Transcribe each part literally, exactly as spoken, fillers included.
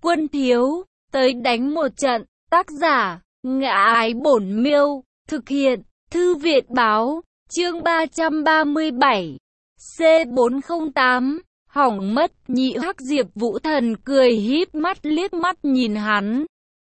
Quân thiếu, tới đánh một trận. Tác giả, Ngã Ái Bổn Miêu. Thực hiện, Thư viện báo. Chương ba trăm ba mươi bảy. C bốn không tám. Hỏng mất. Nhị Hắc Diệp Vũ Thần cười híp mắt liếc mắt nhìn hắn.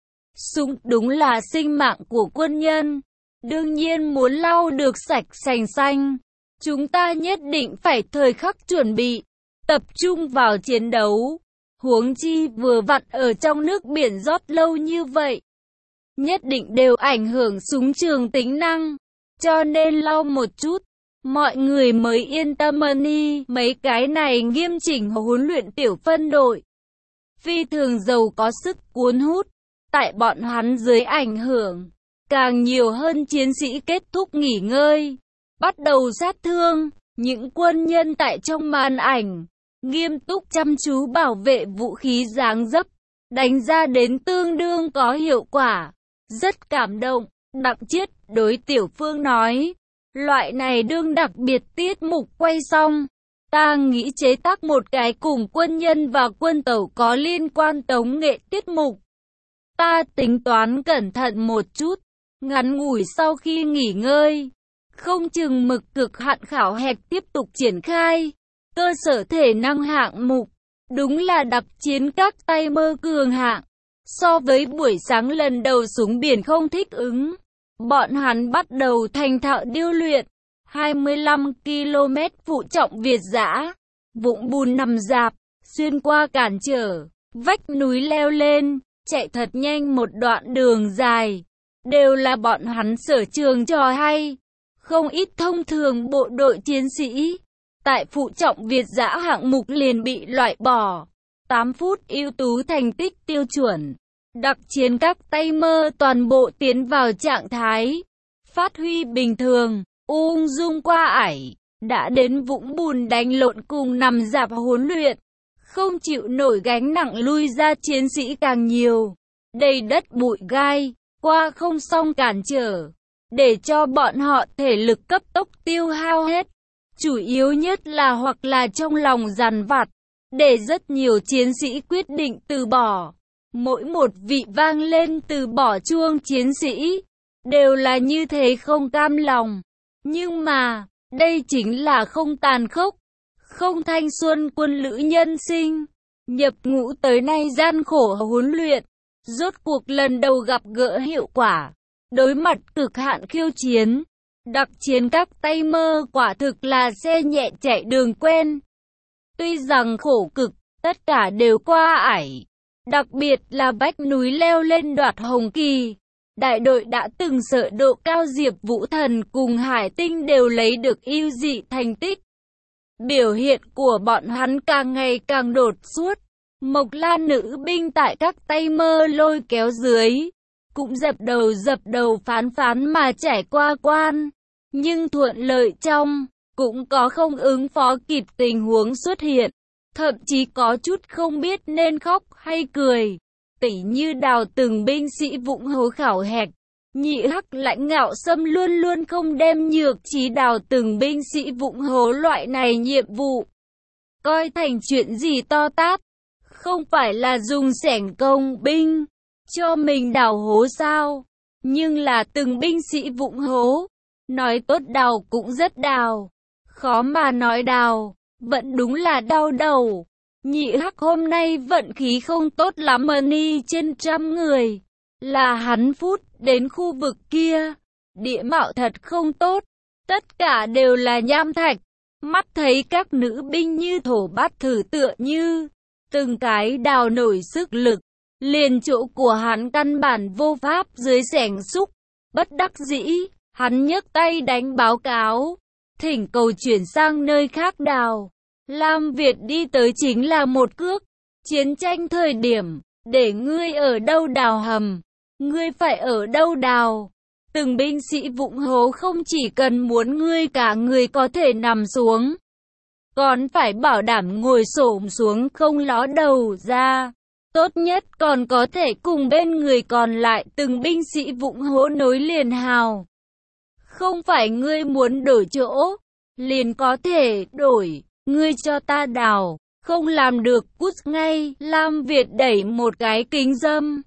Súng đúng là sinh mạng của quân nhân. Đương nhiên muốn lau được sạch sành xanh. Chúng ta nhất định phải thời khắc chuẩn bị, tập trung vào chiến đấu. Huống chi vừa vặn ở trong nước biển rót lâu như vậy, nhất định đều ảnh hưởng súng trường tính năng. Cho nên lau một chút, mọi người mới yên tâm. Đi mấy cái này nghiêm chỉnh huấn luyện tiểu phân đội, phi thường giàu có sức cuốn hút. Tại bọn hắn dưới ảnh hưởng, càng nhiều hơn chiến sĩ kết thúc nghỉ ngơi, bắt đầu sát thương. Những quân nhân tại trong màn ảnh, nghiêm túc chăm chú bảo vệ vũ khí dáng dấp, đánh ra đến tương đương có hiệu quả. Rất cảm động. Đặng Chiết đối Tiểu Phương nói, loại này đương đặc biệt tiết mục quay xong, ta nghĩ chế tác một cái cùng quân nhân và quân tẩu có liên quan tống nghệ tiết mục. Ta tính toán cẩn thận một chút, ngắn ngủi sau khi nghỉ ngơi, không chừng mực cực hạn khảo hạch tiếp tục triển khai. Cơ sở thể năng hạng mục, đúng là đặc chiến các tay mơ cường hạng. So với buổi sáng lần đầu súng biển không thích ứng, bọn hắn bắt đầu thành thạo điêu luyện. hai mươi lăm ki lô mét phụ trọng Việt dã, vũng bùn nằm dạp, xuyên qua cản trở, vách núi leo lên, chạy thật nhanh một đoạn đường dài, đều là bọn hắn sở trường trò hay. Không ít thông thường bộ đội chiến sĩ tại phụ trọng Việt dã hạng mục liền bị loại bỏ. tám phút ưu tú thành tích tiêu chuẩn. Đặc chiến các tay mơ toàn bộ tiến vào trạng thái phát huy bình thường, ung dung qua ải, đã đến vũng bùn đánh lộn cùng nằm dạp huấn luyện. Không chịu nổi gánh nặng lui ra chiến sĩ càng nhiều. Đầy đất bụi gai, qua không xong cản trở, để cho bọn họ thể lực cấp tốc tiêu hao hết. Chủ yếu nhất là hoặc là trong lòng dằn vặt, để rất nhiều chiến sĩ quyết định từ bỏ. Mỗi một vị vang lên từ bỏ chuông chiến sĩ, đều là như thế không cam lòng. Nhưng mà, đây chính là không tàn khốc, không thanh xuân quân lữ nhân sinh. Nhập ngũ tới nay gian khổ huấn luyện, rốt cuộc lần đầu gặp gỡ hiệu quả. Đối mặt cực hạn khiêu chiến, đặc chiến các tay mơ quả thực là xe nhẹ chạy đường quen. Tuy rằng khổ cực, tất cả đều qua ải. Đặc biệt là vách núi leo lên đoạt hồng kỳ. Đại đội đã từng sợ độ cao Diệp Vũ Thần cùng Hải Tinh đều lấy được ưu dị thành tích. Biểu hiện của bọn hắn càng ngày càng đột xuất. Mộc Lan nữ binh tại các tay mơ lôi kéo dưới, cũng dập đầu dập đầu phán phán mà trải qua quan. Nhưng thuận lợi trong, cũng có không ứng phó kịp tình huống xuất hiện. Thậm chí có chút không biết nên khóc hay cười. Tỉ như Đào từng binh sĩ Vũng Hố khảo hạch, Nhị Hắc lãnh ngạo xâm luôn luôn không đem nhược trí Đào từng binh sĩ Vũng Hố loại này nhiệm vụ coi thành chuyện gì to tát. Không phải là dùng sẻng công binh cho mình đào hố sao? Nhưng là từng binh sĩ Vũng Hố, nói tốt đào cũng rất đào, khó mà nói đào, vẫn đúng là đau đầu. Nhị Hắc hôm nay vận khí không tốt lắm. Đi trên trăm người, là hắn phút đến khu vực kia, địa mạo thật không tốt, tất cả đều là nham thạch. Mắt thấy các nữ binh như thổ bát thử tựa như từng cái đào nổi sức lực, liền chỗ của hắn căn bản vô pháp dưới xẻng xúc. Bất đắc dĩ, hắn nhấc tay đánh báo cáo, thỉnh cầu chuyển sang nơi khác đào. Lam Việt đi tới chính là một cước. Chiến tranh thời điểm, để ngươi ở đâu đào hầm, ngươi phải ở đâu đào. Từng binh sĩ Vũng Hố không chỉ cần muốn ngươi cả người có thể nằm xuống, còn phải bảo đảm ngồi xổm xuống không ló đầu ra. Tốt nhất còn có thể cùng bên người còn lại từng binh sĩ Vũng Hố nối liền hào. Không phải ngươi muốn đổi chỗ, liền có thể đổi. Ngươi cho ta đào, Không làm được, cút ngay. Lam Việt đẩy một cái kính râm.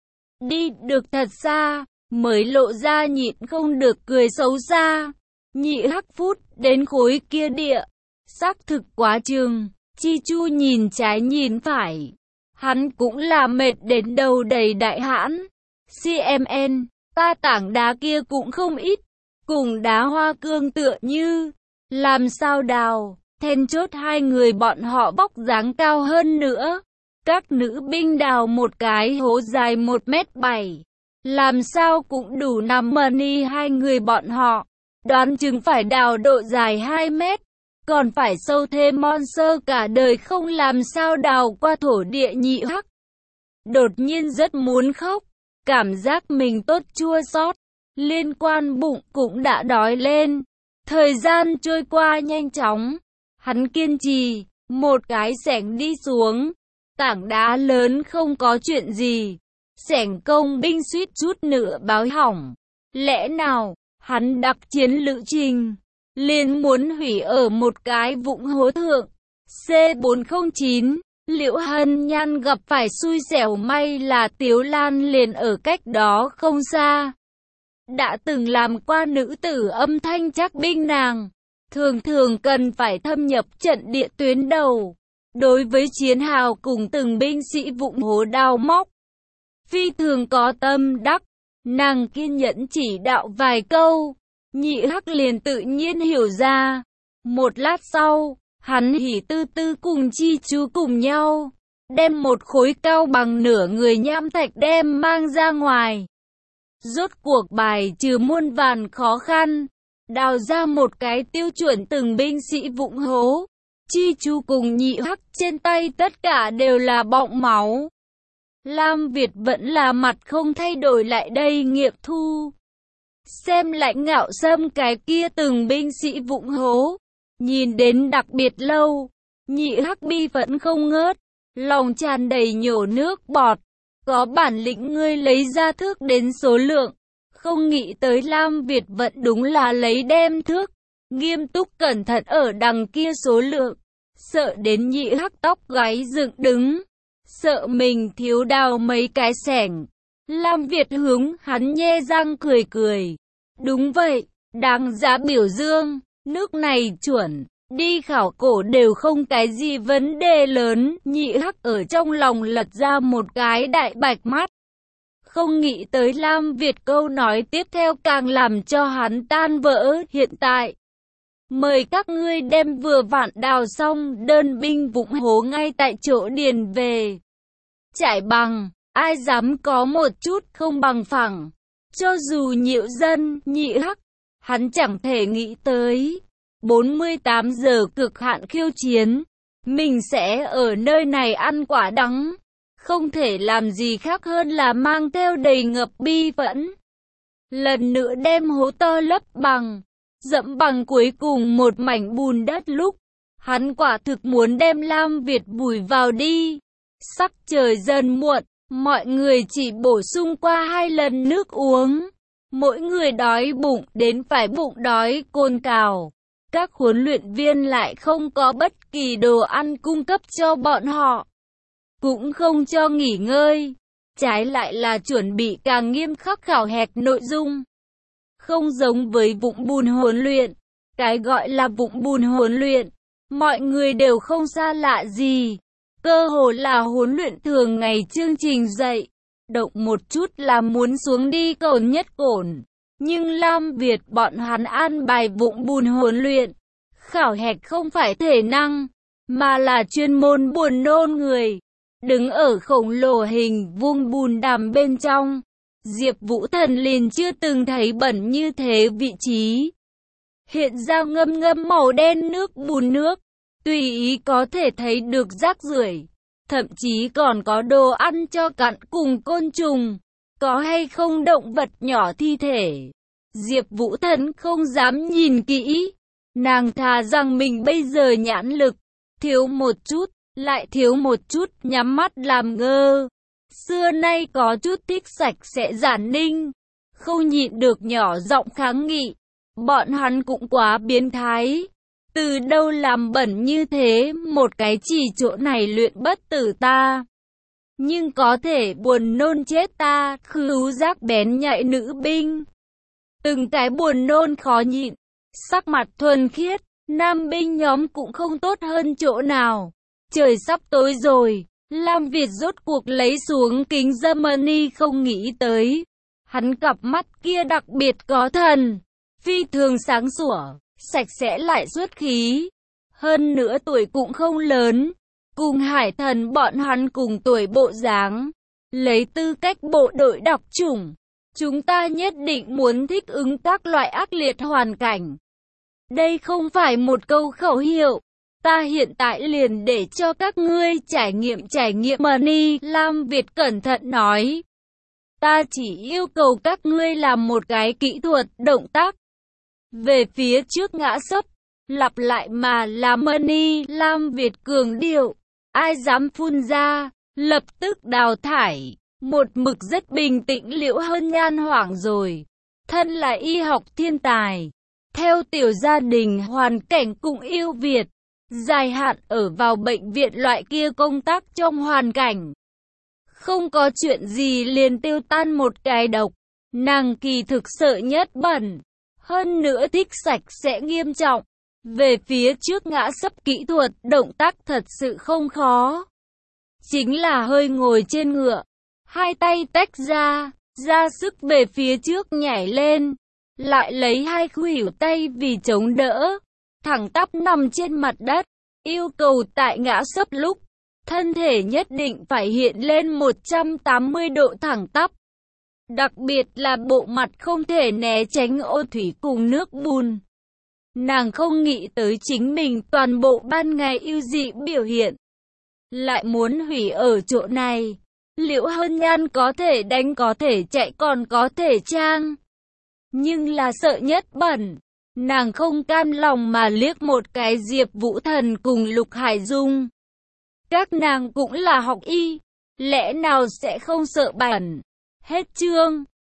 Đi được thật xa, mới lộ ra nhịn không được cười xấu xa. Nhị Hắc phút đến khối kia địa. Xác thực quá chừng. Chi Chu nhìn trái nhìn phải. Hắn cũng là mệt đến đầu đầy đại hãn. xê em en, ta tảng đá kia cũng không ít. Cùng đá hoa cương tựa như. Làm sao đào, then chốt hai người bọn họ vóc dáng cao hơn nữa. Các nữ binh đào một cái hố dài một mét bảy. Làm sao cũng đủ nằm mani hai người bọn họ. Đoán chừng phải đào độ dài hai mét. Còn phải sâu thêm monster cả đời không làm sao đào qua thổ địa. Nhị Hắc đột nhiên rất muốn khóc. Cảm giác mình tốt chua xót. Liên quan bụng cũng đã đói lên. Thời gian trôi qua nhanh chóng. Hắn kiên trì. Một cái xẻng đi xuống. Tảng đá lớn không có chuyện gì. Xẻng công binh suýt chút nữa báo hỏng. Lẽ nào hắn đặc chiến lữ trình liền muốn hủy ở một cái vũng hố thượng. xê bốn không chín, Liễu Hân Nhan gặp phải xui xẻo, may là Tiếu Lan liền ở cách đó không xa. Đã từng làm qua nữ tử âm thanh chắc binh nàng, thường thường cần phải thâm nhập trận địa tuyến đầu. Đối với chiến hào cùng từng binh sĩ vụng hố đào móc, phi thường có tâm đắc, nàng kiên nhẫn chỉ đạo vài câu. Nhị Hắc liền tự nhiên hiểu ra. Một lát sau, hắn hỉ tư tư cùng Chi Chu cùng nhau, đem một khối cao bằng nửa người nham thạch đem mang ra ngoài. Rốt cuộc bài trừ muôn vàn khó khăn, đào ra một cái tiêu chuẩn từng binh sĩ vụng hố. Chi Chu cùng Nhị Hắc trên tay tất cả đều là bọng máu. Lam Việt vẫn là mặt không thay đổi lại đây nghiệm thu. Xem Lãnh Ngạo Sâm cái kia từng binh sĩ vụng hố, nhìn đến đặc biệt lâu. Nhị Hắc bi vẫn không ngớt, lòng tràn đầy nhổ nước bọt. Có bản lĩnh ngươi lấy ra thước đến số lượng. Không nghĩ tới Lam Việt vẫn đúng là lấy đem thước, nghiêm túc cẩn thận ở đằng kia số lượng. Sợ đến Nhị Hắc tóc gáy dựng đứng, sợ mình thiếu đào mấy cái xẻng. Lam Việt hướng hắn nhe răng cười cười. Đúng vậy, đáng giá biểu dương, nước này chuẩn, đi khảo cổ đều không cái gì vấn đề lớn. Nhị Hắc ở trong lòng lật ra một cái đại bạch mắt. Không nghĩ tới Lam Việt câu nói tiếp theo càng làm cho hắn tan vỡ. Hiện tại, mời các ngươi đem vừa vặn đào xong đơn binh vụng hố ngay tại chỗ điền về. Trải bằng, ai dám có một chút không bằng phẳng. Cho dù Nhiễu Dân, Nhị Hắc, hắn chẳng thể nghĩ tới. bốn mươi tám giờ cực hạn khiêu chiến, mình sẽ ở nơi này ăn quả đắng. Không thể làm gì khác hơn là mang theo đầy ngập bi phẫn. Lần nữa đem hố to lấp bằng, dẫm bằng cuối cùng một mảnh bùn đất lúc. Hắn quả thực muốn đem Lam Việt vùi vào đi. Sắc trời dần muộn, mọi người chỉ bổ sung qua hai lần nước uống. Mỗi người đói bụng đến phải bụng đói cồn cào. Các huấn luyện viên lại không có bất kỳ đồ ăn cung cấp cho bọn họ, cũng không cho nghỉ ngơi. Trái lại là chuẩn bị càng nghiêm khắc khảo hạch nội dung. Không giống với vụng bùn huấn luyện. Cái gọi là vụng bùn huấn luyện, mọi người đều không xa lạ gì. Cơ hồ là huấn luyện thường ngày chương trình dạy. Động một chút là muốn xuống đi cồn nhất cồn. Nhưng Lam Việt bọn hắn an bài vụng bùn huấn luyện. Khảo hạch không phải thể năng, mà là chuyên môn buồn nôn người. Đứng ở khổng lồ hình vuông bùn đàm bên trong, Diệp Vũ Thần liền chưa từng thấy bẩn như thế. Vị trí hiện ra ngâm ngâm màu đen nước bùn nước, tùy ý có thể thấy được rác rưởi, thậm chí còn có đồ ăn cho cặn cùng côn trùng, có hay không động vật nhỏ thi thể. Diệp Vũ Thần không dám nhìn kỹ, nàng thà rằng mình bây giờ nhãn lực thiếu một chút, lại thiếu một chút, nhắm mắt làm ngơ. Xưa nay có chút thích sạch sẽ giản ninh, không nhịn được nhỏ giọng kháng nghị. Bọn hắn cũng quá biến thái. Từ đâu làm bẩn như thế, một cái chỉ chỗ này luyện bất tử ta. Nhưng có thể buồn nôn chết ta, khứu giác bén nhạy nữ binh. Từng cái buồn nôn khó nhịn, sắc mặt thuần khiết, nam binh nhóm cũng không tốt hơn chỗ nào. Trời sắp tối rồi, Lam Việt rốt cuộc lấy xuống kính Germany không nghĩ tới. Hắn cặp mắt kia đặc biệt có thần, phi thường sáng sủa, sạch sẽ lại xuất khí. Hơn nữa tuổi cũng không lớn, cùng hải thần bọn hắn cùng tuổi bộ dáng. Lấy tư cách bộ đội đặc chủng, chúng ta nhất định muốn thích ứng các loại ác liệt hoàn cảnh. Đây không phải một câu khẩu hiệu. Ta hiện tại liền để cho các ngươi trải nghiệm trải nghiệm money, Lam Việt cẩn thận nói. Ta chỉ yêu cầu các ngươi làm một cái kỹ thuật, động tác. Về phía trước ngã sấp, lặp lại mà là money, Lam Việt cường điệu. Ai dám phun ra, lập tức đào thải. Một mực rất bình tĩnh Liễu Hân Nhan hoảng rồi. Thân là y học thiên tài. Theo tiểu gia đình hoàn cảnh cũng yêu Việt. Dài hạn ở vào bệnh viện loại kia công tác trong hoàn cảnh. Không có chuyện gì liền tiêu tan một cái độc. Nàng kỳ thực sợ nhất bẩn. Hơn nữa thích sạch sẽ nghiêm trọng. Về phía trước ngã sấp kỹ thuật, động tác thật sự không khó. Chính là hơi ngồi trên ngựa. Hai tay tách ra, ra sức về phía trước nhảy lên. Lại lấy hai khuỷu tay vì chống đỡ. Thẳng tắp nằm trên mặt đất. Yêu cầu tại ngã sấp lúc, thân thể nhất định phải hiện lên một trăm tám mươi độ thẳng tắp. Đặc biệt là bộ mặt không thể né tránh ô thủy cùng nước bùn. Nàng không nghĩ tới chính mình toàn bộ ban ngày yêu dị biểu hiện. Lại muốn hủy ở chỗ này. Liễu Hân Nhan có thể đánh, có thể chạy, còn có thể trang. Nhưng là sợ nhất bẩn. Nàng không cam lòng mà liếc một cái Diệp Vũ Thần cùng Lục Hải Dung. Các nàng cũng là học y, lẽ nào sẽ không sợ bẩn. Hết chương.